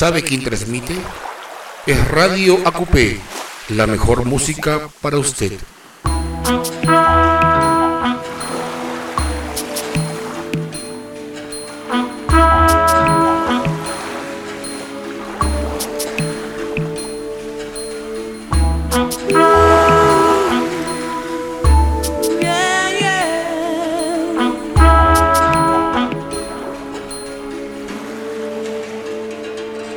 ¿Sabe quién transmite? Es Radio AQP, la mejor música para usted.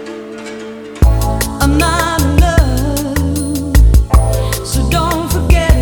I'm not in love, so don't forget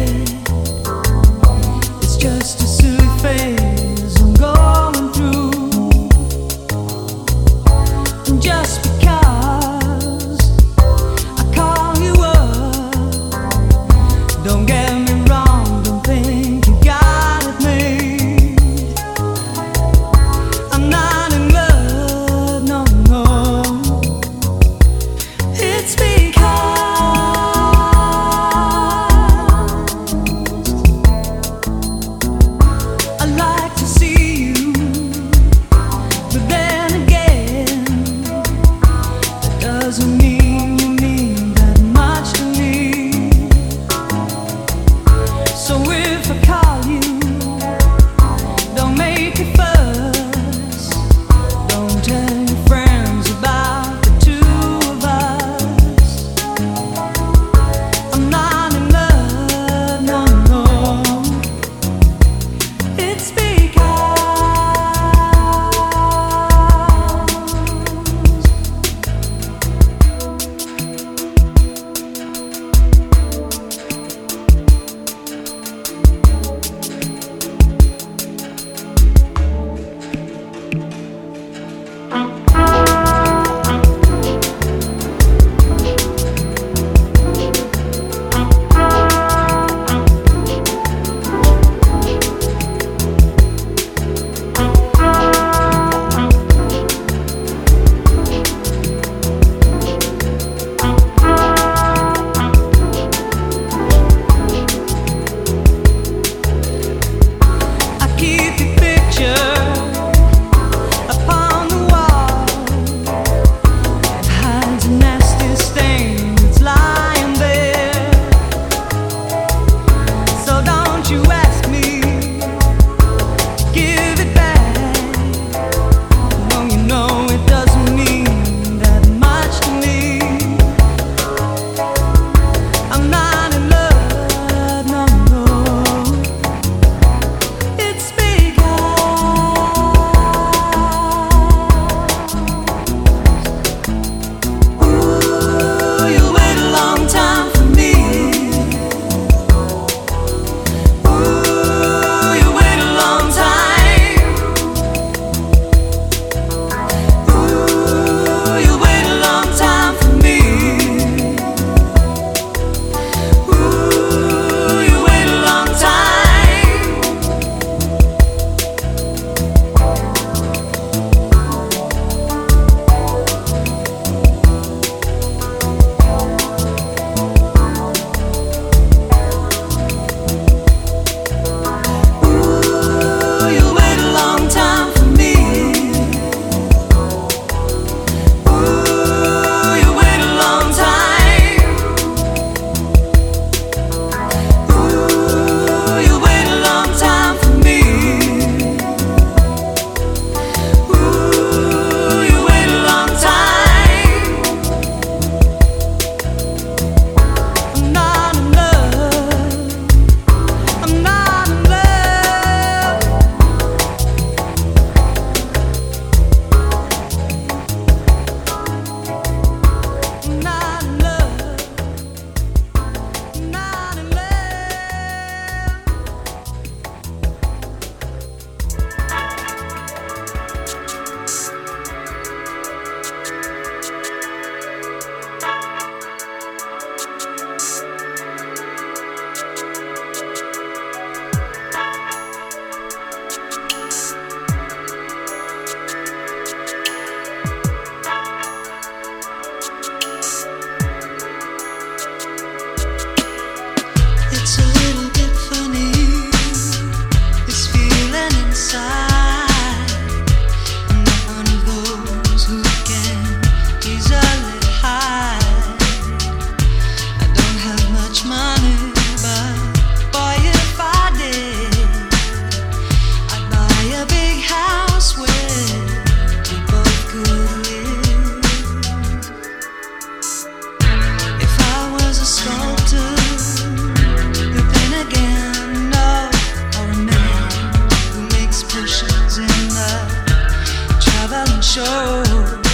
show.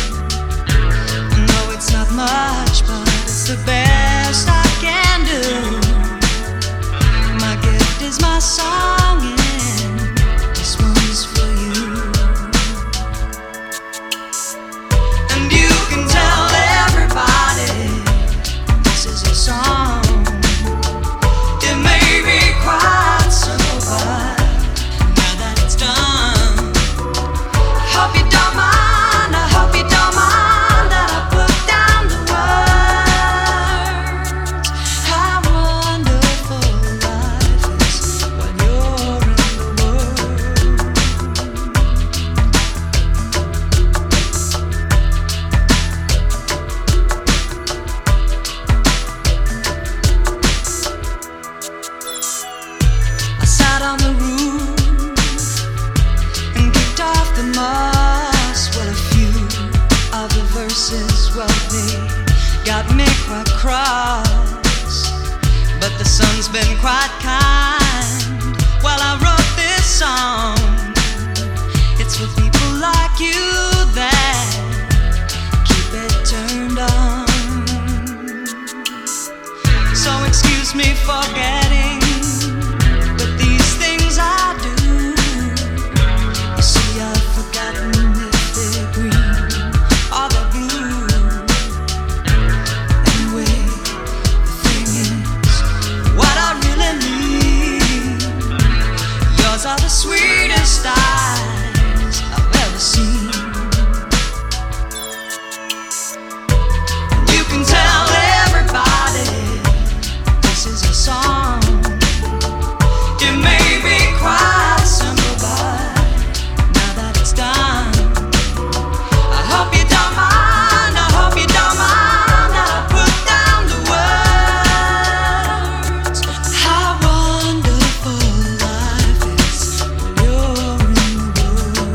No, it's not much, but it's the best I can do. My gift is my song, and this one's for you. And you can tell everybody this is a song. It may be quite simple, but now that it's done, hope you don't mind, I hope you don't mind that I put down the words. How wonderful life is when you're in the world. I sat on the roof and kicked off the moss. Well, a few of the verses, well, they got me quite cross, but the sun's been quite kind while I wrote this song. It's for people like you that keep it turned on. So excuse me for getting, but these things I do, you see, I've forgotten if they're green or they're blue. Anyway, the thing is, what I really need, yours are the sweetest eyes I've ever seen. You can tell everybody this is a song. It may be quite simple, but now that it's done, I hope you don't mind, I hope you don't mind that I put down the words. How wonderful life is when you're in the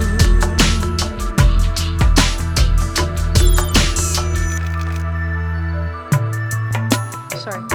world. Sorry.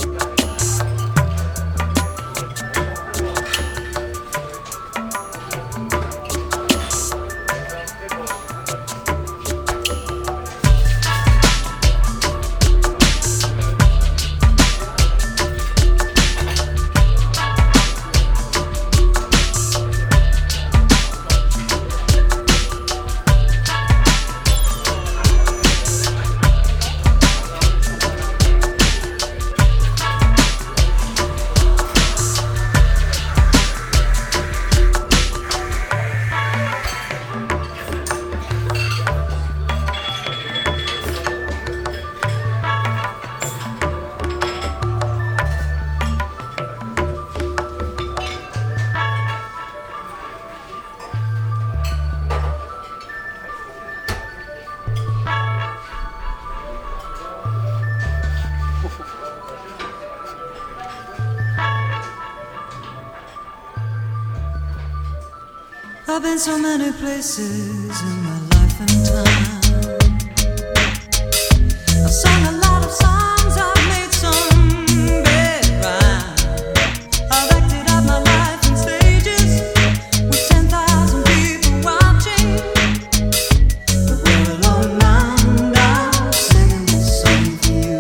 I've been so many places in my life and time. I've sung a lot of songs, I've made some bad rhyme. I've acted out my life in stages with 10,000 people watching. But we're alone now, I'm singing this song for you.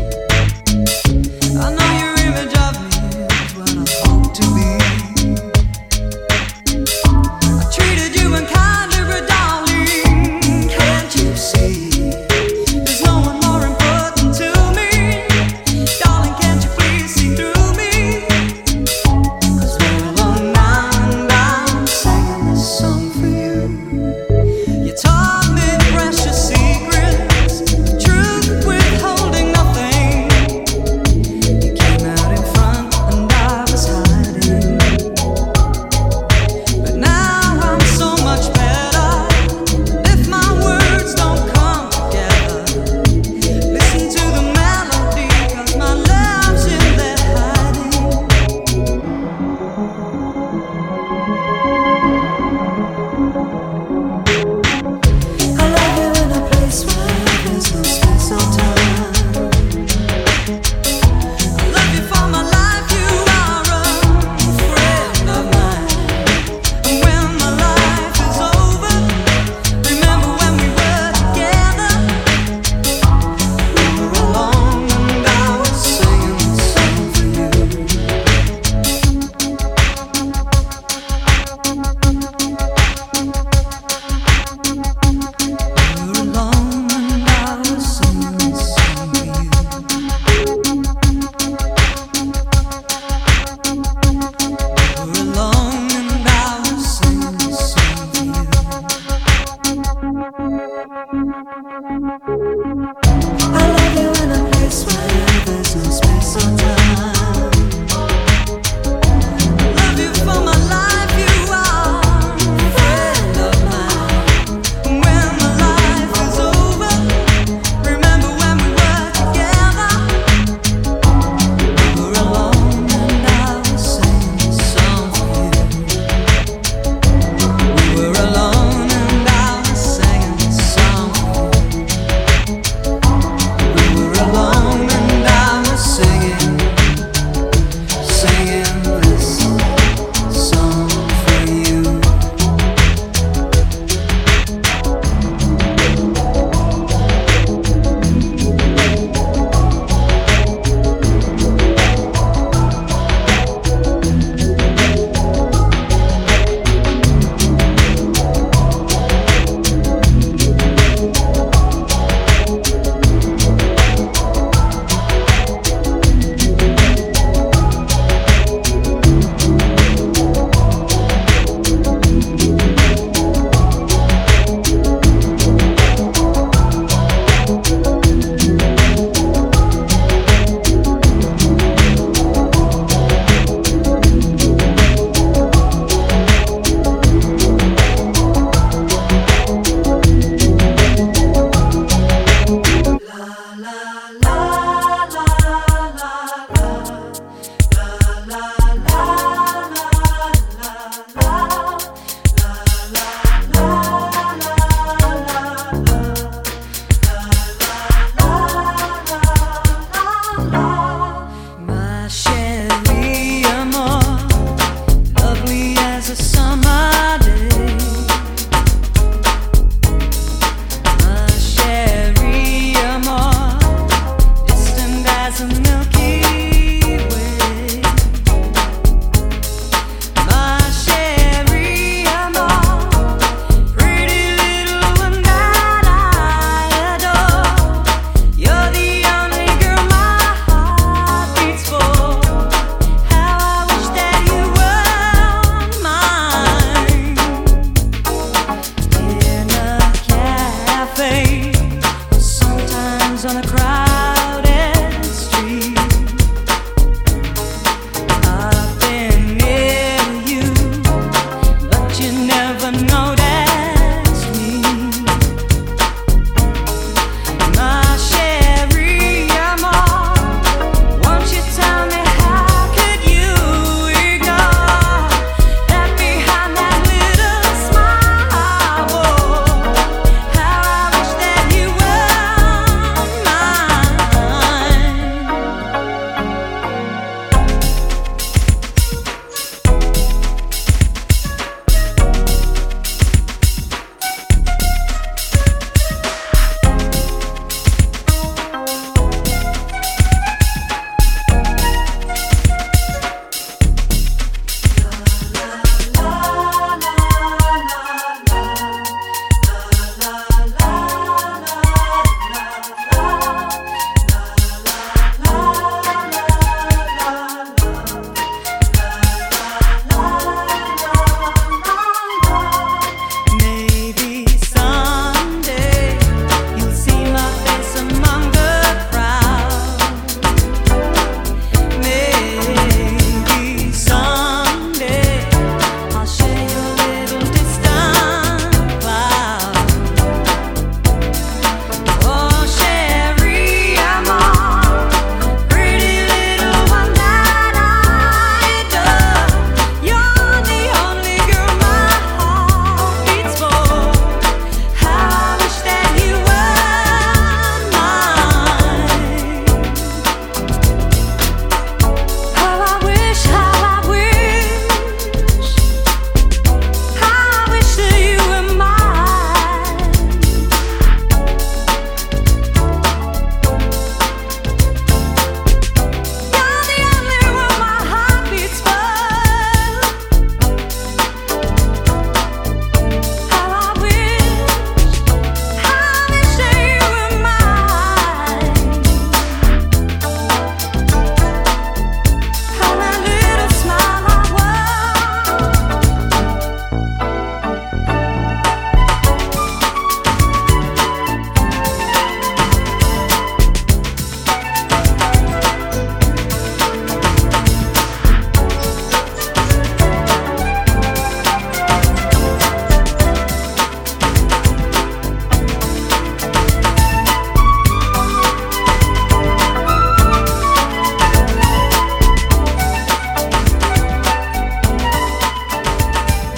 I know your image of me is what I hope to be. Treated you unkindly, but darling, can't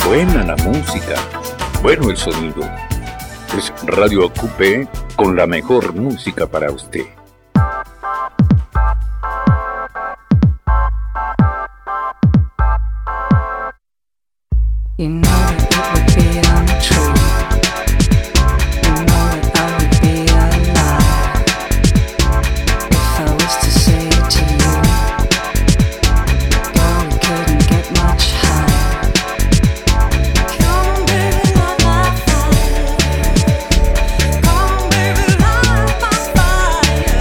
Buena la música, bueno el sonido. Es Radio Acupé con la mejor música para usted. You know that it would be untrue. You know that I would be a lie if I was to say it to you. Girl, we couldn't get much higher. Come baby, light my fire. Come baby, light my fire.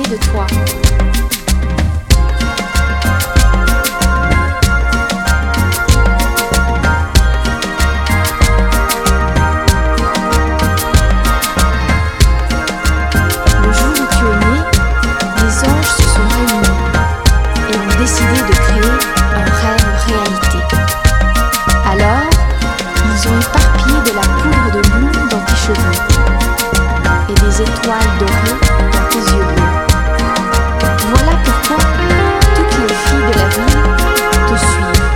de toi. Le jour où tu es né, les anges se sont réunis et ont décidé de créer un rêve réalité. Alors, ils ont éparpillé de la poudre de lune dans tes cheveux et des étoiles dorées dans tes yeux bleus. Voilà pourquoi toutes les filles de la ville te suivent.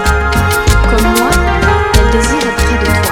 Comme moi, elles désirent être près de toi.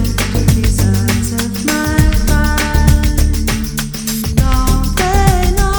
Don't they know?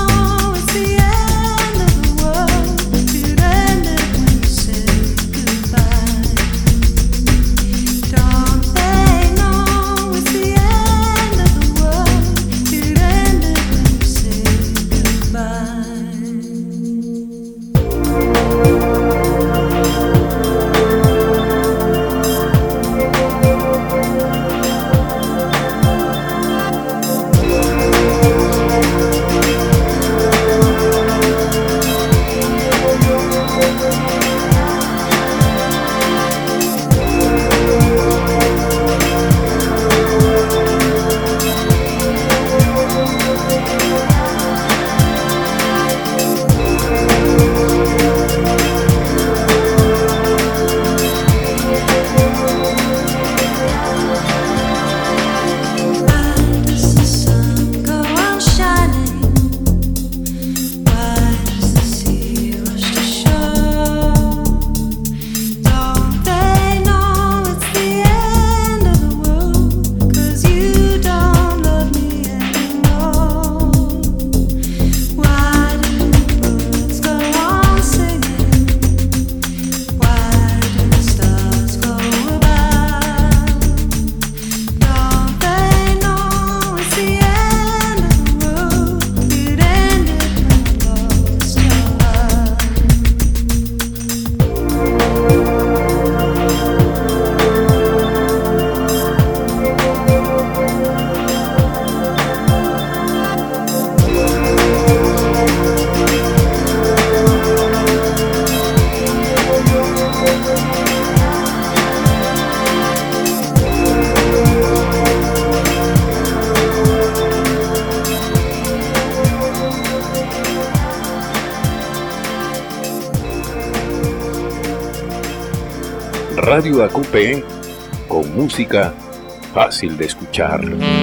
Radio ACUPE con música fácil de escuchar.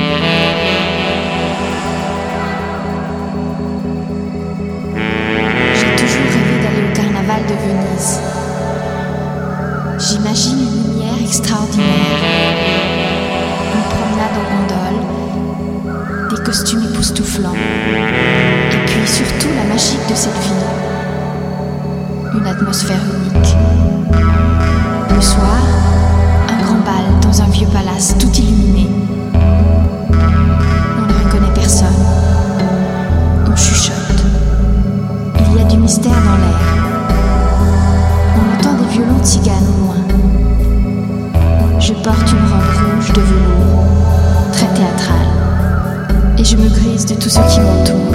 J'ai toujours rêvé d'aller au carnaval de Venise. J'imagine une lumière extraordinaire, une promenade en gondole, des costumes époustouflants, et puis surtout la magie de cette ville. Une atmosphère unique. Le soir, un grand bal dans un vieux palace tout illuminé. On ne reconnaît personne. On chuchote. Il y a du mystère dans l'air. On entend des violons tziganes au loin. Je porte une robe rouge de velours, très théâtrale, et je me grise de tout ce qui m'entoure.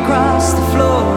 across the floor.